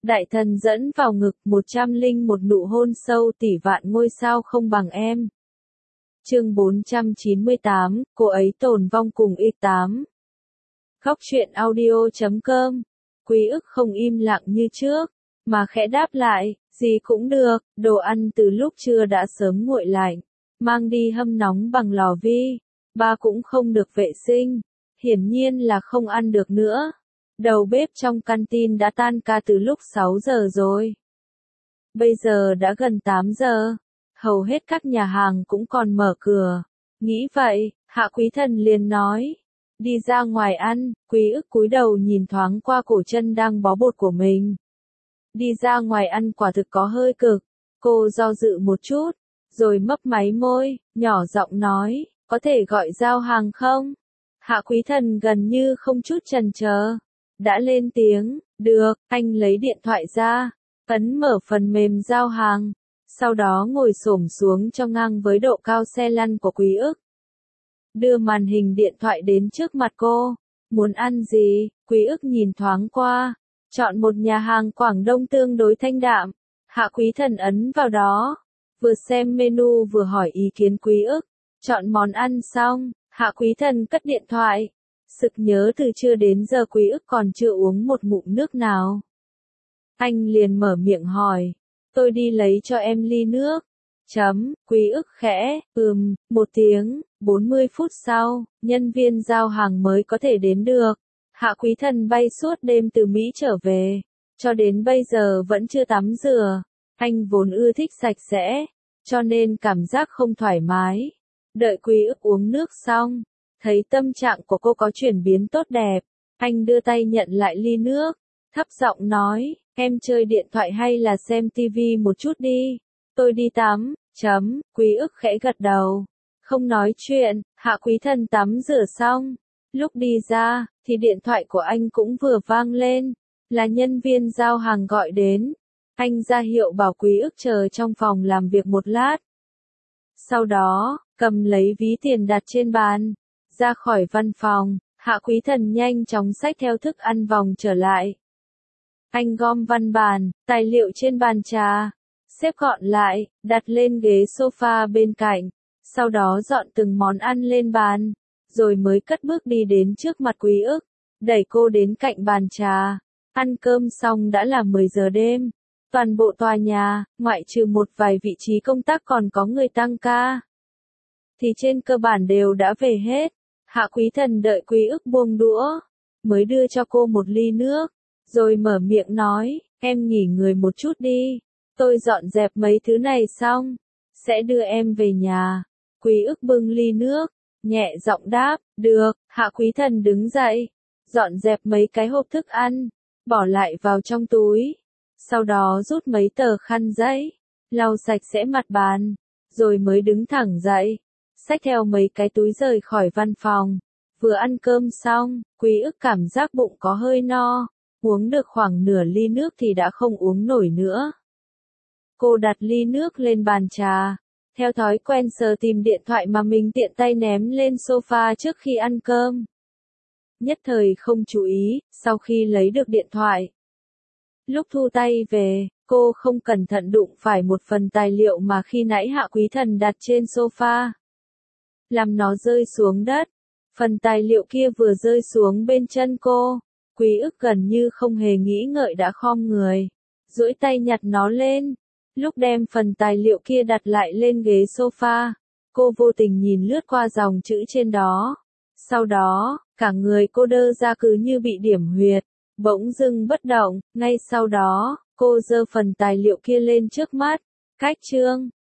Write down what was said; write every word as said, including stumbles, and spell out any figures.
Đại thần dẫn vào ngực, một trăm linh một nụ hôn sâu tỷ vạn ngôi sao không bằng em. Chương bốn trăm chín mươi tám, cô ấy tồn vong cùng Y tám. Khóc chuyện audio chấm com. Quý ức không im lặng như trước, mà khẽ đáp lại, gì cũng được, đồ ăn từ lúc trưa đã sớm nguội lạnh, mang đi hâm nóng bằng lò vi. Ba cũng không được vệ sinh, hiển nhiên là không ăn được nữa. Đầu bếp trong canteen đã tan ca từ lúc sáu giờ rồi. Bây giờ đã gần tám giờ, hầu hết các nhà hàng cũng còn mở cửa. Nghĩ vậy, Hạ Quý Thần liền nói, đi ra ngoài ăn. Quý ức cúi đầu nhìn thoáng qua cổ chân đang bó bột của mình. Đi ra ngoài ăn quả thực có hơi cực. Cô do dự một chút, rồi mấp máy môi, nhỏ giọng nói, có thể gọi giao hàng không? Hạ Quý Thần gần như không chút chần chờ, đã lên tiếng, được. Anh lấy điện thoại ra, ấn mở phần mềm giao hàng, sau đó ngồi xổm xuống cho ngang với độ cao xe lăn của Quý ức. Đưa màn hình điện thoại đến trước mặt cô. Muốn ăn gì? Quý ức nhìn thoáng qua, chọn một nhà hàng Quảng Đông tương đối thanh đạm. Hạ Quý Thần ấn vào đó, vừa xem menu vừa hỏi ý kiến Quý ức. Chọn món ăn xong, Hạ Quý Thần cất điện thoại. Sực nhớ từ trưa đến giờ Quý ức còn chưa uống một ngụm nước nào. Anh liền mở miệng hỏi, tôi đi lấy cho em ly nước. Chấm. Quý ức khẽ, ừm, một tiếng. bốn mươi phút sau, nhân viên giao hàng mới có thể đến được. Hạ Quý Thần bay suốt đêm từ Mỹ trở về, cho đến bây giờ vẫn chưa tắm rửa. Anh vốn ưa thích sạch sẽ, cho nên cảm giác không thoải mái. Đợi Quý ức uống nước xong, thấy tâm trạng của cô có chuyển biến tốt đẹp. Anh đưa tay nhận lại ly nước, thấp giọng nói, em chơi điện thoại hay là xem tivi một chút đi. Tôi đi tắm. Chấm. Quý ức khẽ gật đầu, không nói chuyện. Hạ Quý Thần tắm rửa xong, lúc đi ra, thì điện thoại của anh cũng vừa vang lên, là nhân viên giao hàng gọi đến. Anh ra hiệu bảo Quý ức chờ trong phòng làm việc một lát. Sau đó, cầm lấy ví tiền đặt trên bàn, ra khỏi văn phòng. Hạ Quý Thần nhanh chóng xách theo thức ăn vòng trở lại. Anh gom văn bản, tài liệu trên bàn trà, xếp gọn lại, đặt lên ghế sofa bên cạnh, sau đó dọn từng món ăn lên bàn, rồi mới cất bước đi đến trước mặt Quý ức, đẩy cô đến cạnh bàn trà. Ăn cơm xong đã là mười giờ đêm, toàn bộ tòa nhà, ngoại trừ một vài vị trí công tác còn có người tăng ca, thì trên cơ bản đều đã về hết. Hạ Quý Thần đợi Quý ức buông đũa, mới đưa cho cô một ly nước, rồi mở miệng nói, em nghỉ người một chút đi. Tôi dọn dẹp mấy thứ này xong, sẽ đưa em về nhà. Quý ức bưng ly nước, nhẹ giọng đáp, được. Hạ Quý Thần đứng dậy, dọn dẹp mấy cái hộp thức ăn, bỏ lại vào trong túi. Sau đó rút mấy tờ khăn giấy, lau sạch sẽ mặt bàn, rồi mới đứng thẳng dậy, xách theo mấy cái túi rời khỏi văn phòng. Vừa ăn cơm xong, Quý ức cảm giác bụng có hơi no, uống được khoảng nửa ly nước thì đã không uống nổi nữa. Cô đặt ly nước lên bàn trà, theo thói quen sờ tìm điện thoại mà mình tiện tay ném lên sofa trước khi ăn cơm. Nhất thời không chú ý, sau khi lấy được điện thoại, lúc thu tay về, cô không cẩn thận đụng phải một phần tài liệu mà khi nãy Hạ Quý Thần đặt trên sofa, làm nó rơi xuống đất. Phần tài liệu kia vừa rơi xuống bên chân cô, Quý ức gần như không hề nghĩ ngợi đã khom người, duỗi tay nhặt nó lên. Lúc đem phần tài liệu kia đặt lại lên ghế sofa, cô vô tình nhìn lướt qua dòng chữ trên đó. Sau đó, cả người cô đơ ra cứ như bị điểm huyệt, bỗng dưng bất động. Ngay sau đó, cô giơ phần tài liệu kia lên trước mắt. Cách chương.